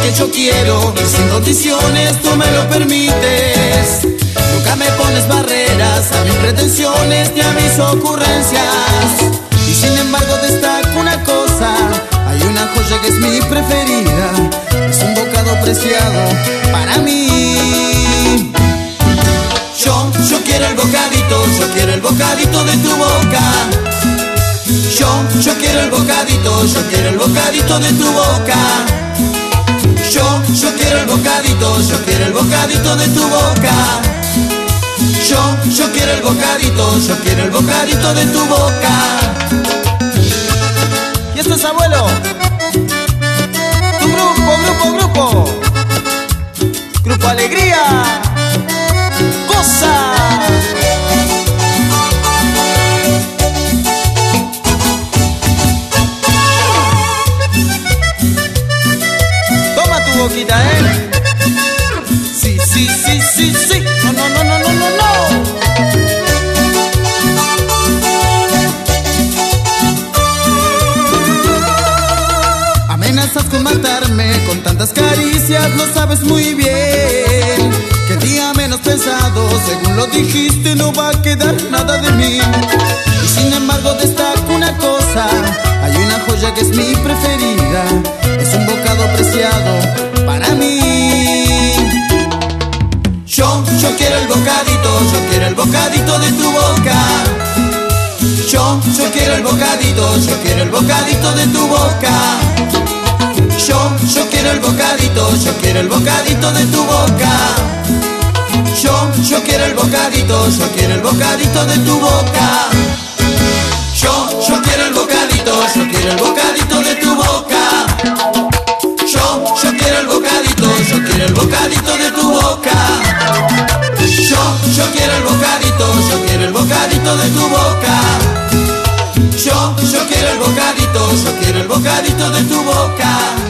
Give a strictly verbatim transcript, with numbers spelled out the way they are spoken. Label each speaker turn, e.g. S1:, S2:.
S1: que yo quiero, sin condiciones tú me lo permites. Nunca me pones barreras a mis pretensiones ni a mis ocurrencias. Y sin embargo destaco una cosa, hay una joya que es mi preferida, es un bocado preciado para mí. Yo, yo quiero el bocadito, yo quiero el bocadito de tu boca. Yo, yo quiero el bocadito, yo quiero el bocadito de tu boca. Yo, yo quiero el bocadito, yo quiero el bocadito de tu boca. Yo, yo quiero el bocadito, yo quiero el bocadito de tu boca.
S2: Y esto es, abuelo, tu grupo, grupo, grupo, Grupo Alegría, cosa. Toma tu boquita, eh. Sí, sí, sí, sí, sí. No, no, no, no, no, no, no.
S1: Amenazas con matarme con tantas caricias, lo sabes muy bien. Que el día menos pensado, según lo dijiste, no va a quedar nada de mí. Y sin embargo destaco una cosa, hay una joya que es mi preferida, es un bocado preciado para mí. Yo, yo quiero el bocadito, yo quiero el bocadito de tu boca. Yo, yo quiero el bocadito, yo quiero el bocadito de tu boca. Yo, yo quiero el bocadito, yo quiero el bocadito de tu boca. Yo, yo quiero el bocadito, yo quiero el bocadito de tu boca. Yo, yo quiero el bocadito, yo quiero el bocadito de tu boca. Yo, yo quiero el bocadito, yo quiero el bocadito de tu boca. Yo, yo quiero el bocadito, yo quiero el bocadito de tu boca. Yo, yo quiero el bocadito, yo quiero el bocadito de tu boca.